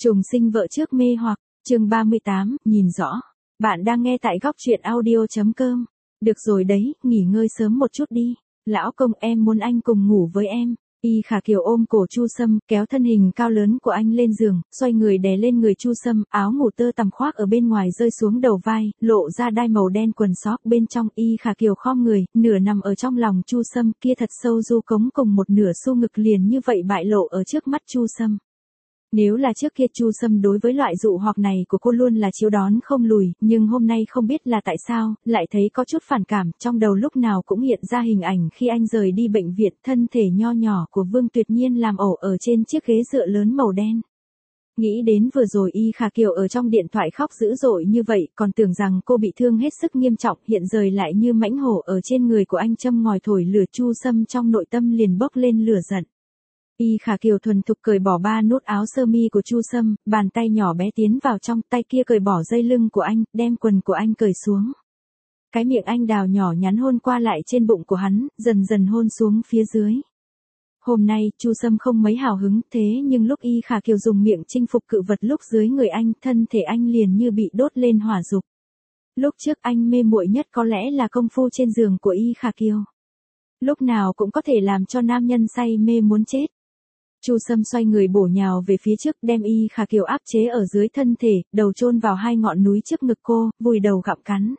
Trùng sinh vợ trước mê hoặc, chương 38, nhìn rõ. Bạn đang nghe tại góc truyện audio.com. Được rồi đấy, nghỉ ngơi sớm một chút đi. Lão công, em muốn anh cùng ngủ với em. Y Khả Kiều ôm cổ Chu Sâm, kéo thân hình cao lớn của anh lên giường, xoay người đè lên người Chu Sâm, áo ngủ tơ tằm khoác ở bên ngoài rơi xuống đầu vai, lộ ra đai màu đen quần sóc bên trong. Y Khả Kiều khom người, nửa nằm ở trong lòng Chu Sâm, kia thật sâu du cống cùng một nửa xu ngực liền như vậy bại lộ ở trước mắt Chu Sâm. Nếu là trước kia Chu Sâm đối với loại dụ hoặc này của cô luôn là chiếu đón không lùi, nhưng hôm nay không biết là tại sao, lại thấy có chút phản cảm, trong đầu lúc nào cũng hiện ra hình ảnh khi anh rời đi bệnh viện, thân thể nho nhỏ của Vương Tuyệt Nhiên làm ổ ở trên chiếc ghế dựa lớn màu đen. Nghĩ đến vừa rồi Y Khả Kiều ở trong điện thoại khóc dữ dội như vậy, còn tưởng rằng cô bị thương hết sức nghiêm trọng, hiện rời lại như mãnh hổ ở trên người của anh châm ngòi thổi lửa. Chu Sâm trong nội tâm liền bốc lên lửa giận. Y Khả Kiều thuần thục cởi bỏ 3 nút áo sơ mi của Chu Sâm, bàn tay nhỏ bé tiến vào trong, tay kia cởi bỏ dây lưng của anh, đem quần của anh cởi xuống. Cái miệng anh đào nhỏ nhắn hôn qua lại trên bụng của hắn, dần dần hôn xuống phía dưới. Hôm nay, Chu Sâm không mấy hào hứng, thế nhưng lúc Y Khả Kiều dùng miệng chinh phục cự vật lúc dưới người anh, thân thể anh liền như bị đốt lên hỏa dục. Lúc trước anh mê muội nhất có lẽ là công phu trên giường của Y Khả Kiều. Lúc nào cũng có thể làm cho nam nhân say mê muốn chết. Chu Sâm xoay người bổ nhào về phía trước, đem Y Khả Kiều áp chế ở dưới thân thể, đầu chôn vào hai ngọn núi trước ngực cô, vùi đầu gặm cắn.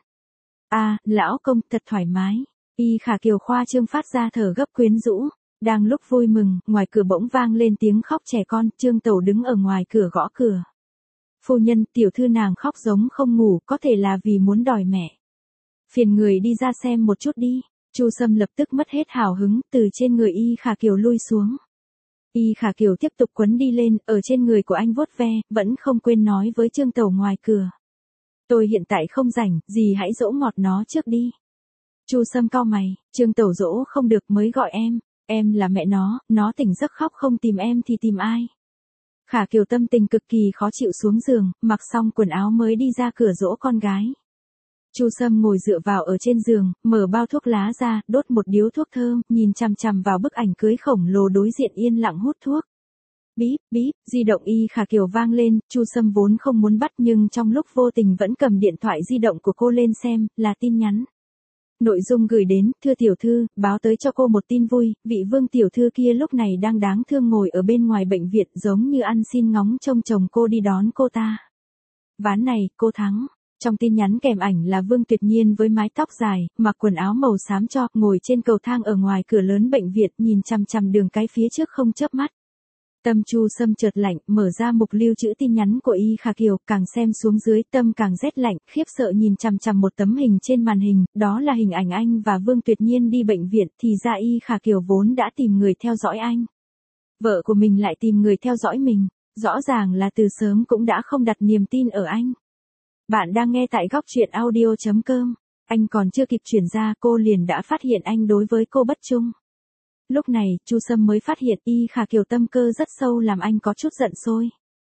Lão công, thật thoải mái. Y Khả Kiều khoa trương phát ra thở gấp quyến rũ. Đang lúc vui mừng, ngoài cửa bỗng vang lên tiếng khóc trẻ con, Trương Tẩu đứng ở ngoài cửa gõ cửa. Phu nhân, tiểu thư nàng khóc giống không ngủ, có thể là vì muốn đòi mẹ. Phiền người đi ra xem một chút đi. Chu Sâm lập tức mất hết hào hứng, từ trên người Y Khả Kiều lui xuống. Y Khả Kiều tiếp tục quấn đi lên, ở trên người của anh vuốt ve, vẫn không quên nói với Trương Tẩu ngoài cửa. Tôi hiện tại không rảnh, dì hãy dỗ ngọt nó trước đi. Chu Sâm cau mày, Trương Tẩu dỗ không được mới gọi em là mẹ nó tỉnh giấc khóc không tìm em thì tìm ai. Khả Kiều tâm tình cực kỳ khó chịu xuống giường, mặc xong quần áo mới đi ra cửa dỗ con gái. Chu Sâm ngồi dựa vào ở trên giường, mở bao thuốc lá ra, đốt một điếu thuốc thơm, nhìn chằm chằm vào bức ảnh cưới khổng lồ đối diện yên lặng hút thuốc. Bíp, bíp, di động Y Khả Kiều vang lên, Chu Sâm vốn không muốn bắt nhưng trong lúc vô tình vẫn cầm điện thoại di động của cô lên xem, là tin nhắn. Nội dung gửi đến, thưa tiểu thư, báo tới cho cô một tin vui, vị Vương tiểu thư kia lúc này đang đáng thương ngồi ở bên ngoài bệnh viện giống như ăn xin ngóng trông chồng cô đi đón cô ta. Ván này, cô thắng. Trong tin nhắn kèm ảnh là Vương Tuyệt Nhiên với mái tóc dài, mặc quần áo màu xám cho, ngồi trên cầu thang ở ngoài cửa lớn bệnh viện, nhìn chằm chằm đường cái phía trước không chớp mắt. Tâm Chu Sâm chợt lạnh, mở ra mục lưu trữ tin nhắn của Y Khả Kiều, càng xem xuống dưới tâm càng rét lạnh, khiếp sợ nhìn chằm chằm một tấm hình trên màn hình, đó là hình ảnh anh và Vương Tuyệt Nhiên đi bệnh viện, thì ra Y Khả Kiều vốn đã tìm người theo dõi anh. Vợ của mình lại tìm người theo dõi mình, rõ ràng là từ sớm cũng đã không đặt niềm tin ở anh. Bạn đang nghe tại góc truyện audio.com. Anh còn chưa kịp chuyển ra, cô liền đã phát hiện anh đối với cô bất trung. Lúc này, Chu Sâm mới phát hiện Y Khả Kiều tâm cơ rất sâu làm anh có chút giận sôi.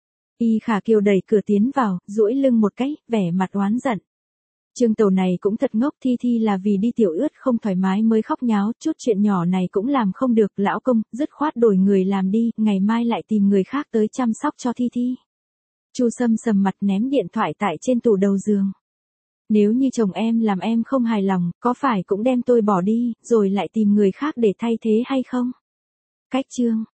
Y Khả Kiều đẩy cửa tiến vào, duỗi lưng một cái, vẻ mặt oán giận. Trương Tẩu này cũng thật ngốc, Thi là vì đi tiểu ướt không thoải mái mới khóc nháo, chút chuyện nhỏ này cũng làm không được, lão công, dứt khoát đổi người làm đi, ngày mai lại tìm người khác tới chăm sóc cho Thi. Chu Sâm sầm mặt ném điện thoại tại trên tủ đầu giường. Nếu như chồng em làm em không hài lòng, có phải cũng đem tôi bỏ đi, rồi lại tìm người khác để thay thế hay không? Cách chương